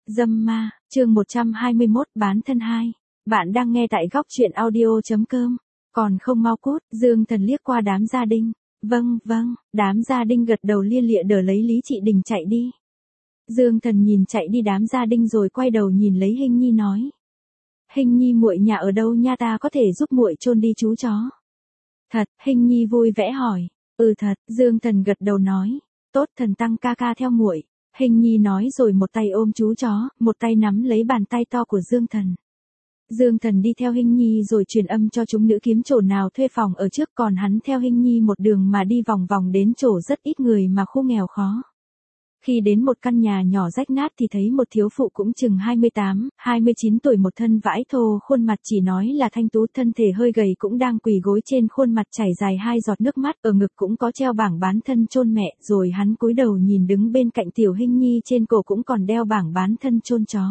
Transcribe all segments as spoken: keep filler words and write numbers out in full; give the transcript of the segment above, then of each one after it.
Dâm ma, chương một trăm hai mươi mốt bán thân hai. Bạn đang nghe tại góc truyện audio.com. Còn không mau cút, Dương Thần liếc qua đám gia đình. Vâng, vâng, đám gia đình gật đầu lia lịa đỡ lấy Lý Trị Đình chạy đi. Dương Thần nhìn chạy đi đám gia đình rồi quay đầu nhìn lấy Hinh Nhi nói. Hinh Nhi muội nhà ở đâu nha, ta có thể giúp muội chôn đi chú chó. Thật, Hinh Nhi vui vẻ hỏi. Ừ thật, Dương Thần gật đầu nói. Tốt, Thần tăng ca ca theo muội. Hinh Nhi nói rồi một tay ôm chú chó, một tay nắm lấy bàn tay to của Dương Thần. Dương Thần đi theo Hinh Nhi rồi truyền âm cho chúng nữ kiếm chỗ nào thuê phòng ở trước, còn hắn theo Hinh Nhi một đường mà đi vòng vòng đến chỗ rất ít người mà khu nghèo khó. Khi đến một căn nhà nhỏ rách nát thì thấy một thiếu phụ cũng chừng hai mươi tám, hai mươi chín tuổi, một thân vải thô, khuôn mặt chỉ nói là thanh tú, thân thể hơi gầy cũng đang quỳ gối trên khuôn mặt chảy dài hai giọt nước mắt, ở ngực cũng có treo bảng bán thân chôn mẹ, rồi hắn cúi đầu nhìn đứng bên cạnh tiểu Hinh Nhi, trên cổ cũng còn đeo bảng bán thân chôn chó.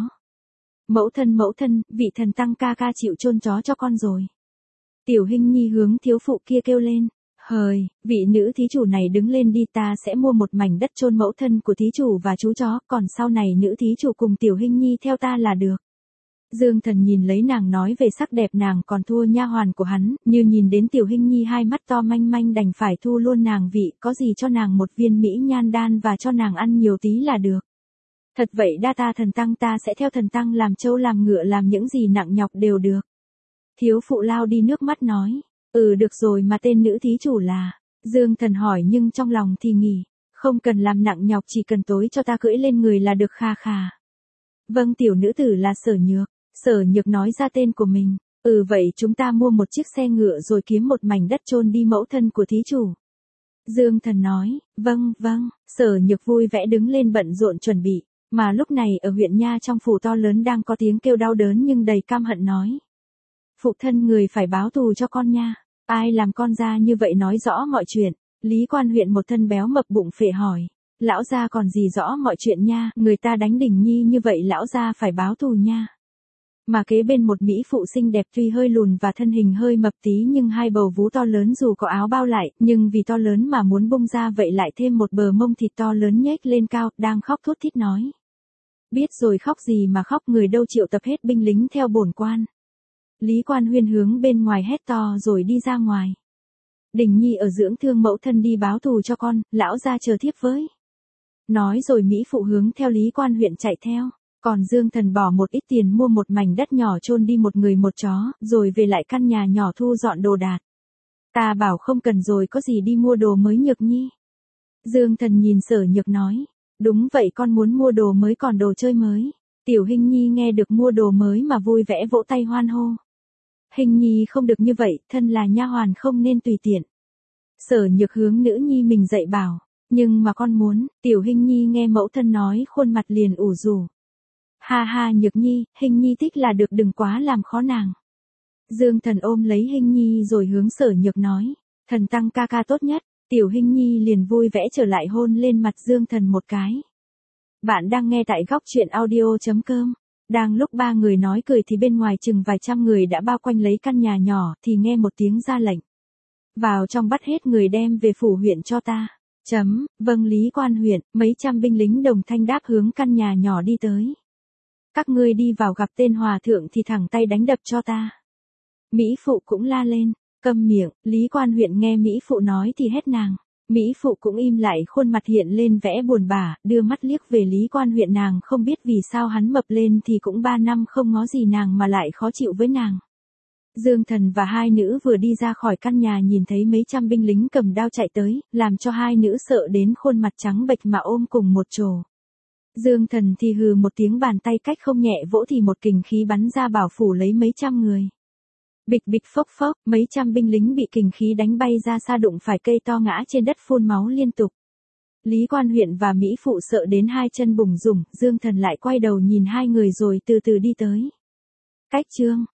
Mẫu thân mẫu thân, vị thần tăng ca ca chịu chôn chó cho con rồi. Tiểu Hinh Nhi hướng thiếu phụ kia kêu lên. Hời, vị nữ thí chủ này đứng lên đi, ta sẽ mua một mảnh đất chôn mẫu thân của thí chủ và chú chó, còn sau này nữ thí chủ cùng tiểu Hinh Nhi theo ta là được. Dương Thần nhìn lấy nàng nói về sắc đẹp nàng còn thua nha hoàn của hắn, như nhìn đến tiểu Hinh Nhi hai mắt to manh manh đành phải thu luôn nàng vị, có gì cho nàng một viên mỹ nhan đan và cho nàng ăn nhiều tí là được. Thật vậy đa ta thần tăng, ta sẽ theo thần tăng làm trâu làm ngựa, làm những gì nặng nhọc đều được. Thiếu phụ lao đi nước mắt nói. Ừ được rồi, mà tên nữ thí chủ là? Dương Thần hỏi nhưng trong lòng thì nghĩ, không cần làm nặng nhọc, chỉ cần tối cho ta cưỡi lên người là được. Kha khà. Vâng, tiểu nữ tử là Sở Nhược. Sở Nhược nói ra tên của mình. Ừ vậy chúng ta mua một chiếc xe ngựa rồi kiếm một mảnh đất chôn đi mẫu thân của thí chủ. Dương Thần nói, vâng vâng. Sở Nhược vui vẻ đứng lên bận rộn chuẩn bị, mà lúc này ở huyện nha trong phủ to lớn đang có tiếng kêu đau đớn nhưng đầy căm hận nói. Phụ thân người phải báo thù cho con nha. Ai làm con ra như vậy, nói rõ mọi chuyện. Lý Quan huyện một thân béo mập bụng phệ hỏi. Lão gia còn gì rõ mọi chuyện nha, người ta đánh Đình Nhi như vậy lão gia phải báo thù nha. Mà kế bên một mỹ phụ xinh đẹp, tuy hơi lùn và thân hình hơi mập tí nhưng hai bầu vú to lớn, dù có áo bao lại, nhưng vì to lớn mà muốn bung ra, vậy lại thêm một bờ mông thịt to lớn nhếch lên cao, đang khóc thút thít nói. Biết rồi, khóc gì mà khóc, người đâu triệu tập hết binh lính theo bổn quan. Lý Quan Huyên hướng bên ngoài hét to rồi đi ra ngoài. Đình Nhi ở dưỡng thương mẫu thân, đi báo thù cho con, lão gia chờ thiếp với. Nói rồi mỹ phụ hướng theo Lý Quan Huyện chạy theo. Còn Dương Thần bỏ một ít tiền mua một mảnh đất nhỏ chôn đi một người một chó, rồi về lại căn nhà nhỏ thu dọn đồ đạc. Ta bảo không cần rồi, có gì đi mua đồ mới Nhược Nhi. Dương Thần nhìn Sở Nhược nói. Đúng vậy, con muốn mua đồ mới, còn đồ chơi mới. Tiểu Hinh Nhi nghe được mua đồ mới mà vui vẻ vỗ tay hoan hô. Hinh Nhi không được như vậy, thân là nha hoàn không nên tùy tiện. Sở Nhược hướng nữ nhi mình dạy bảo. Nhưng mà con muốn. Tiểu Hinh Nhi nghe mẫu thân nói khuôn mặt liền ủ rũ. Ha ha Nhược Nhi, Hinh Nhi thích là được, đừng quá làm khó nàng. Dương Thần ôm lấy Hinh Nhi rồi hướng Sở Nhược nói. Thần tăng ca ca tốt nhất. Tiểu Hinh Nhi liền vui vẻ trở lại hôn lên mặt Dương Thần một cái. Bạn đang nghe tại góc truyện audio.com. Đang lúc ba người nói cười thì bên ngoài chừng vài trăm người đã bao quanh lấy căn nhà nhỏ, thì nghe một tiếng ra lệnh. Vào trong bắt hết người đem về phủ huyện cho ta. Chấm, vâng Lý Quan huyện, mấy trăm binh lính đồng thanh đáp hướng căn nhà nhỏ đi tới. Các ngươi đi vào gặp tên hòa thượng thì thẳng tay đánh đập cho ta. Mỹ phụ cũng la lên, câm miệng. Lý Quan huyện nghe Mỹ phụ nói thì hét nàng. Mỹ phụ cũng im lại, khuôn mặt hiện lên vẻ buồn bã, đưa mắt liếc về Lý Quan huyện, nàng không biết vì sao hắn mập lên thì cũng ba năm không ngó gì nàng mà lại khó chịu với nàng. Dương Thần và hai nữ vừa đi ra khỏi căn nhà nhìn thấy mấy trăm binh lính cầm đao chạy tới, làm cho hai nữ sợ đến khuôn mặt trắng bệch mà ôm cùng một chỗ. Dương Thần thì hừ một tiếng, bàn tay cách không nhẹ vỗ thì một kình khí bắn ra bảo phủ lấy mấy trăm người. Bịch bịch phốc phốc, mấy trăm binh lính bị kình khí đánh bay ra xa, đụng phải cây to ngã trên đất phun máu liên tục. Lý Quan huyện và mỹ phụ sợ đến hai chân bùng rủng, Dương Thần lại quay đầu nhìn hai người rồi từ từ đi tới. Cách chương